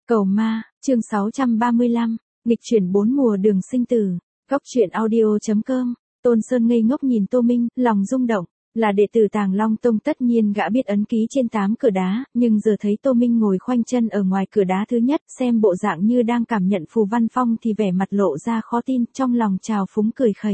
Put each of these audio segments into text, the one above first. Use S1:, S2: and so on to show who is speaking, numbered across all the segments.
S1: Cầu ma, chương 635, nghịch chuyển 4 mùa đường sinh tử. Góc truyện audio.com. Tôn Sơn ngây ngốc nhìn Tô Minh, lòng rung động. Là đệ tử Tàng Long Tông tất nhiên gã biết ấn ký trên 8 cửa đá, nhưng giờ thấy Tô Minh ngồi khoanh chân ở ngoài cửa đá thứ nhất, xem bộ dạng như đang cảm nhận phù văn phong thì vẻ mặt lộ ra khó tin, trong lòng trào phúng cười khẩy.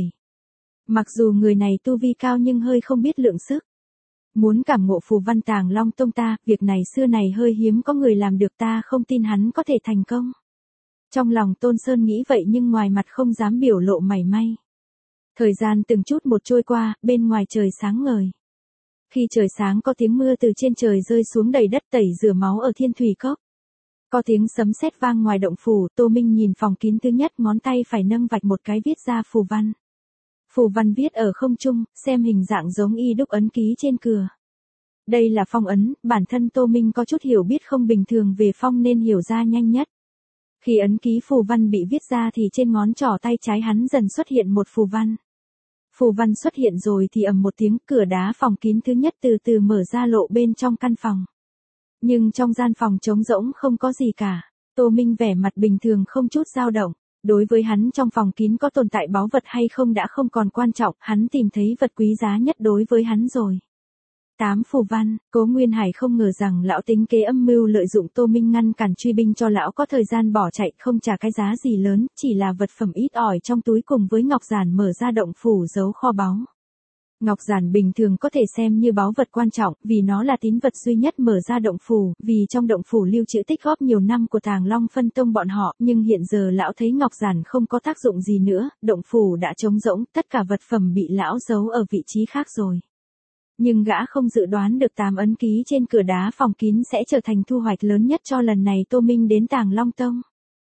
S1: Mặc dù người này tu vi cao nhưng hơi không biết lượng sức. Muốn cảm ngộ phù văn Tàng Long Tông ta, việc này xưa này hơi hiếm có người làm được, ta không tin hắn có thể thành công. Trong lòng Tôn Sơn nghĩ vậy nhưng ngoài mặt không dám biểu lộ mảy may. Thời gian từng chút một trôi qua, bên ngoài trời sáng ngời. Khi trời sáng có tiếng mưa từ trên trời rơi xuống đầy đất tẩy rửa máu ở Thiên Thủy Cốc. Có tiếng sấm sét vang ngoài động phủ, Tô Minh nhìn phòng kín thứ nhất, ngón tay phải nâng vạch một cái viết ra phù văn. Phù văn viết ở không trung, xem hình dạng giống y đúc ấn ký trên cửa. Đây là phong ấn, bản thân Tô Minh có chút hiểu biết không bình thường về phong nên hiểu ra nhanh nhất. Khi ấn ký phù văn bị viết ra thì trên ngón trỏ tay trái hắn dần xuất hiện một phù văn. Phù văn xuất hiện rồi thì ầm một tiếng, cửa đá phòng kín thứ nhất từ từ mở ra lộ bên trong căn phòng. Nhưng trong gian phòng trống rỗng không có gì cả. Tô Minh vẻ mặt bình thường không chút dao động. Đối với hắn trong phòng kín có tồn tại báu vật hay không đã không còn quan trọng, hắn tìm thấy vật quý giá nhất đối với hắn rồi. 8 phù văn, Cố Nguyên Hải không ngờ rằng lão tính kế âm mưu lợi dụng Tô Minh ngăn cản truy binh cho lão có thời gian bỏ chạy, không trả cái giá gì lớn, chỉ là vật phẩm ít ỏi trong túi cùng với ngọc giản mở ra động phủ giấu kho báu. Ngọc giản bình thường có thể xem như báu vật quan trọng, vì nó là tín vật duy nhất mở ra động phủ, vì trong động phủ lưu trữ tích góp nhiều năm của Tàng Long phân tông bọn họ, nhưng hiện giờ lão thấy ngọc giản không có tác dụng gì nữa, động phủ đã trống rỗng, tất cả vật phẩm bị lão giấu ở vị trí khác rồi. Nhưng gã không dự đoán được 8 ấn ký trên cửa đá phòng kín sẽ trở thành thu hoạch lớn nhất cho lần này Tô Minh đến Tàng Long Tông.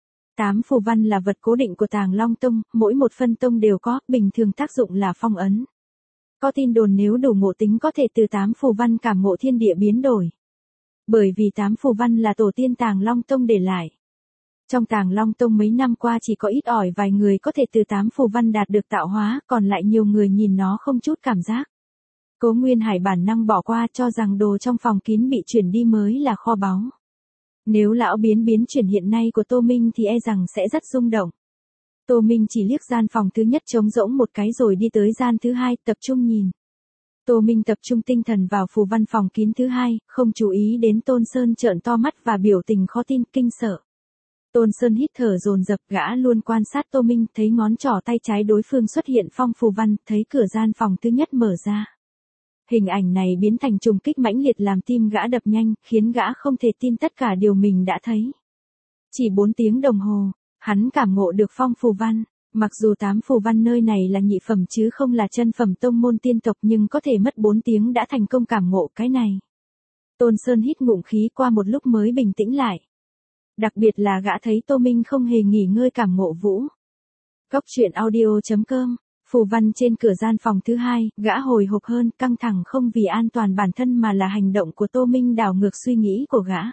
S1: 8 phù văn là vật cố định của Tàng Long Tông, mỗi một phân tông đều có, bình thường tác dụng là phong ấn. Có tin đồn nếu đủ ngộ tính có thể từ 8 phù văn cảm ngộ thiên địa biến đổi. Bởi vì 8 phù văn là tổ tiên Tàng Long Tông để lại. Trong Tàng Long Tông mấy năm qua chỉ có ít ỏi vài người có thể từ 8 phù văn đạt được tạo hóa, còn lại nhiều người nhìn nó không chút cảm giác. Cố Nguyên Hải bản năng bỏ qua, cho rằng đồ trong phòng kín bị chuyển đi mới là kho báu. Nếu lão biến chuyển hiện nay của Tô Minh thì e rằng sẽ rất rung động. Tô Minh chỉ liếc gian phòng thứ nhất trống rỗng một cái rồi đi tới gian thứ hai, tập trung nhìn. Tô Minh tập trung tinh thần vào phù văn phòng kín thứ hai, không chú ý đến Tôn Sơn trợn to mắt và biểu tình khó tin, kinh sợ. Tôn Sơn hít thở dồn dập, gã luôn quan sát Tô Minh, thấy ngón trỏ tay trái đối phương xuất hiện phong phù văn, thấy cửa gian phòng thứ nhất mở ra. Hình ảnh này biến thành trùng kích mãnh liệt làm tim gã đập nhanh, khiến gã không thể tin tất cả điều mình đã thấy. Chỉ 4 tiếng đồng hồ, hắn cảm ngộ được phong phù văn. Mặc dù 8 phù văn nơi này là nhị phẩm chứ không là chân phẩm tông môn tiên tộc, nhưng có thể mất 4 tiếng đã thành công cảm ngộ cái này. Tôn Sơn hít ngụm khí, qua một lúc mới bình tĩnh lại. Đặc biệt là gã thấy Tô Minh không hề nghỉ ngơi cảm ngộ vũ. Góc truyện audio.com. Phù văn trên cửa gian phòng thứ hai, gã hồi hộp hơn, căng thẳng không vì an toàn bản thân mà là hành động của Tô Minh đảo ngược suy nghĩ của gã.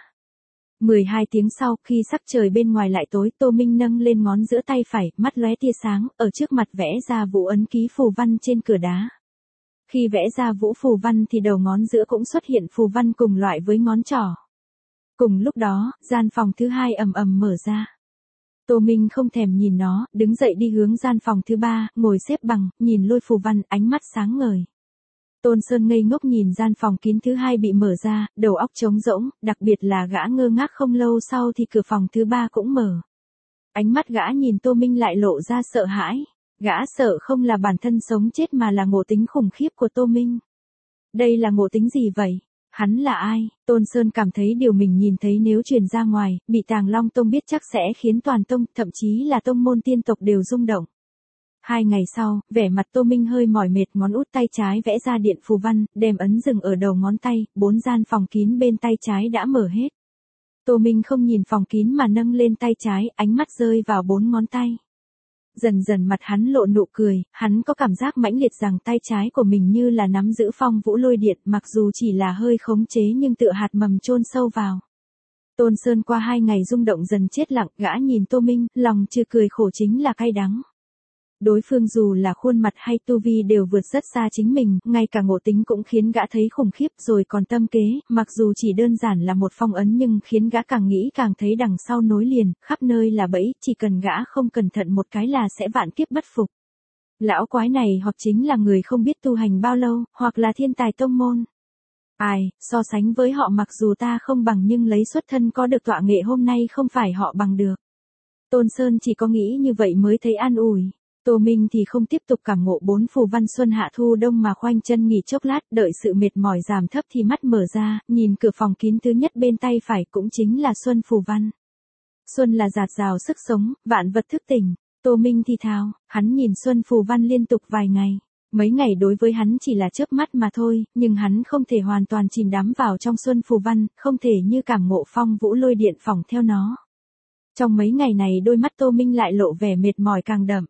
S1: 12 tiếng sau, khi sắc trời bên ngoài lại tối, Tô Minh nâng lên ngón giữa tay phải, mắt lóe tia sáng, ở trước mặt vẽ ra vũ ấn ký phù văn trên cửa đá. Khi vẽ ra vũ phù văn thì đầu ngón giữa cũng xuất hiện phù văn cùng loại với ngón trỏ. Cùng lúc đó, gian phòng thứ hai ầm ầm mở ra. Tô Minh không thèm nhìn nó, đứng dậy đi hướng gian phòng thứ ba, ngồi xếp bằng, nhìn lôi phù văn, ánh mắt sáng ngời. Tôn Sơn ngây ngốc nhìn gian phòng kín thứ hai bị mở ra, đầu óc trống rỗng, đặc biệt là gã ngơ ngác không lâu sau thì cửa phòng thứ ba cũng mở. Ánh mắt gã nhìn Tô Minh lại lộ ra sợ hãi. Gã sợ không là bản thân sống chết mà là ngộ tính khủng khiếp của Tô Minh. Đây là ngộ tính gì vậy? Hắn là ai? Tôn Sơn cảm thấy điều mình nhìn thấy nếu truyền ra ngoài, bị Tàng Long Tông biết chắc sẽ khiến toàn tông, thậm chí là tông môn tiên tộc đều rung động. 2 ngày sau, vẻ mặt Tô Minh hơi mỏi mệt, ngón út tay trái vẽ ra điện phù văn, đem ấn dừng ở đầu ngón tay, 4 gian phòng kín bên tay trái đã mở hết. Tô Minh không nhìn phòng kín mà nâng lên tay trái, ánh mắt rơi vào 4 ngón tay. Dần dần mặt hắn lộ nụ cười, hắn có cảm giác mãnh liệt rằng tay trái của mình như là nắm giữ phong vũ lôi điện, mặc dù chỉ là hơi khống chế nhưng tựa hạt mầm chôn sâu vào. Tôn Sơn qua 2 ngày rung động dần chết lặng, gã nhìn Tô Minh, lòng chưa cười khổ chính là cay đắng. Đối phương dù là khuôn mặt hay tu vi đều vượt rất xa chính mình, ngay cả ngộ tính cũng khiến gã thấy khủng khiếp rồi còn tâm kế, mặc dù chỉ đơn giản là một phong ấn nhưng khiến gã càng nghĩ càng thấy đằng sau nối liền, khắp nơi là bẫy, chỉ cần gã không cẩn thận một cái là sẽ vạn kiếp bất phục. Lão quái này hoặc chính là người không biết tu hành bao lâu, hoặc là thiên tài tông môn. Ai, so sánh với họ mặc dù ta không bằng nhưng lấy xuất thân có được tọa nghệ hôm nay không phải họ bằng được. Tôn Sơn chỉ có nghĩ như vậy mới thấy an ủi. Tô Minh thì không tiếp tục cảm ngộ 4 phù văn xuân hạ thu đông mà khoanh chân nghỉ chốc lát, đợi sự mệt mỏi giảm thấp thì mắt mở ra, nhìn cửa phòng kín thứ nhất bên tay phải cũng chính là xuân phù văn. Xuân là dạt dào sức sống, vạn vật thức tỉnh. Tô Minh thì thào, hắn nhìn xuân phù văn liên tục vài ngày. Mấy ngày đối với hắn chỉ là chớp mắt mà thôi, nhưng hắn không thể hoàn toàn chìm đắm vào trong xuân phù văn, không thể như cảm ngộ phong vũ lôi điện phỏng theo nó. Trong mấy ngày này đôi mắt Tô Minh lại lộ vẻ mệt mỏi càng đậm.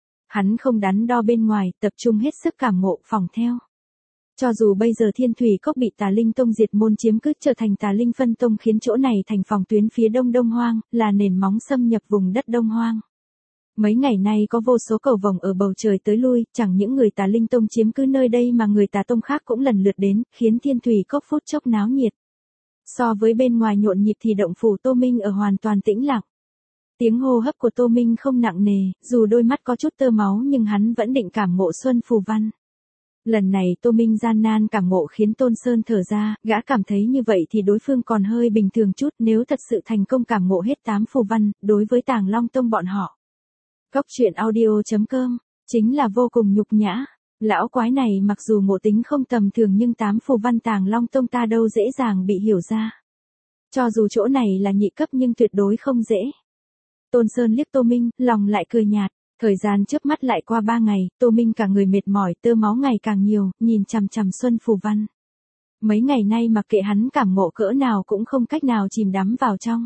S1: Hắn không đắn đo bên ngoài, tập trung hết sức cảm ngộ phỏng theo. Cho dù bây giờ Thiên Thủy Cốc bị Tà Linh Tông diệt môn chiếm cứ trở thành Tà Linh Phân Tông khiến chỗ này thành phòng tuyến phía đông Đông Hoang, là nền móng xâm nhập vùng đất Đông Hoang. Mấy ngày nay có vô số cầu vồng ở bầu trời tới lui, chẳng những người Tà Linh Tông chiếm cứ nơi đây mà người Tà Tông khác cũng lần lượt đến, khiến Thiên Thủy Cốc phút chốc náo nhiệt. So với bên ngoài nhộn nhịp thì động phủ Tô Minh ở hoàn toàn tĩnh lặng. Tiếng hô hấp của Tô Minh không nặng nề, dù đôi mắt có chút tơ máu nhưng hắn vẫn định cảm ngộ xuân phù văn. Lần này Tô Minh gian nan cảm ngộ khiến Tôn Sơn thở ra, gã cảm thấy như vậy thì đối phương còn hơi bình thường chút, nếu thật sự thành công cảm ngộ hết 8 phù văn, đối với Tàng Long Tông bọn họ. Cốc truyện audio.com, chính là vô cùng nhục nhã. Lão quái này mặc dù ngộ tính không tầm thường nhưng 8 phù văn Tàng Long Tông ta đâu dễ dàng bị hiểu ra. Cho dù chỗ này là nhị cấp nhưng tuyệt đối không dễ. Tôn Sơn liếc Tô Minh, lòng lại cười nhạt. Thời gian chớp mắt lại qua 3 ngày, Tô Minh cả người mệt mỏi, tơ máu ngày càng nhiều, nhìn chằm chằm xuân phù văn. Mấy ngày nay mặc kệ hắn cảm ngộ cỡ nào cũng không cách nào chìm đắm vào trong.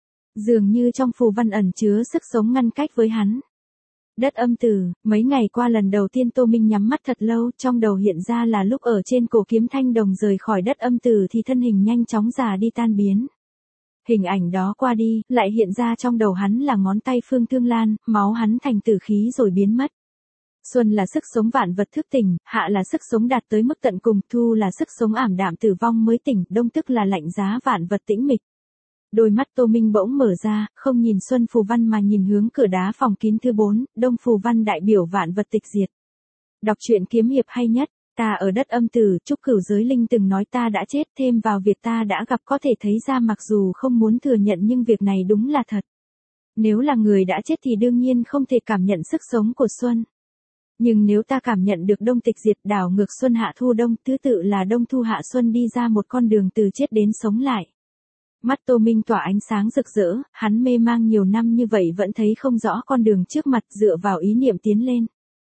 S1: Dường như trong phù văn ẩn chứa sức sống ngăn cách với hắn. Đất âm tử, mấy ngày qua lần đầu tiên Tô Minh nhắm mắt thật lâu, trong đầu hiện ra là lúc ở trên cổ kiếm thanh đồng rời khỏi đất âm tử thì thân hình nhanh chóng già đi tan biến. Hình ảnh đó qua đi, lại hiện ra trong đầu hắn là ngón tay Phương Thương Lan, máu hắn thành tử khí rồi biến mất. Xuân là sức sống vạn vật thức tỉnh, hạ là sức sống đạt tới mức tận cùng, thu là sức sống ảm đạm tử vong mới tỉnh, đông tức là lạnh giá vạn vật tĩnh mịch. Đôi mắt Tô Minh bỗng mở ra, không nhìn xuân phù văn mà nhìn hướng cửa đá phòng kín thứ 4, đông phù văn đại biểu vạn vật tịch diệt. Đọc truyện kiếm hiệp hay nhất. Ta ở đất âm tử, Trúc Cửu Giới Linh từng nói ta đã chết, thêm vào việc ta đã gặp có thể thấy ra mặc dù không muốn thừa nhận nhưng việc này đúng là thật. Nếu là người đã chết thì đương nhiên không thể cảm nhận sức sống của Xuân. Nhưng nếu ta cảm nhận được đông tịch diệt đảo ngược Xuân hạ thu đông, thứ tự là đông thu hạ Xuân đi ra một con đường từ chết đến sống lại. Mắt Tô Minh tỏa ánh sáng rực rỡ, hắn mê mang nhiều năm như vậy vẫn thấy không rõ con đường trước mặt dựa vào ý niệm tiến lên.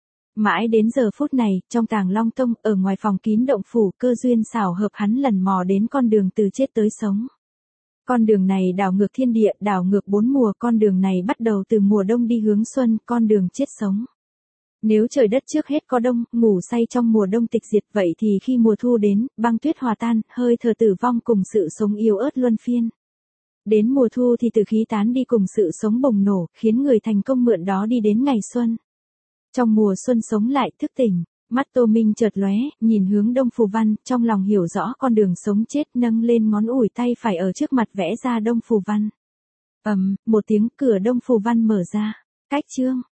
S1: Mãi đến giờ phút này, trong Tàng Long Tông, ở ngoài phòng kín động phủ, cơ duyên xảo hợp hắn lần mò đến con đường từ chết tới sống. Con đường này đảo ngược thiên địa, đảo ngược 4 mùa, con đường này bắt đầu từ mùa đông đi hướng xuân, con đường chết sống. Nếu trời đất trước hết có đông, ngủ say trong mùa đông tịch diệt vậy thì khi mùa thu đến, băng tuyết hòa tan, hơi thở tử vong cùng sự sống yếu ớt luân phiên. Đến mùa thu thì tử khí tán đi cùng sự sống bùng nổ, khiến người thành công mượn đó đi đến ngày xuân. Trong mùa xuân sống lại thức tỉnh, mắt Tô Minh chợt lóe, nhìn hướng đông phù văn, trong lòng hiểu rõ con đường sống chết, nâng lên ngón ủi tay phải ở trước mặt vẽ ra đông phù văn. Một tiếng cửa đông phù văn mở ra. Cách chương.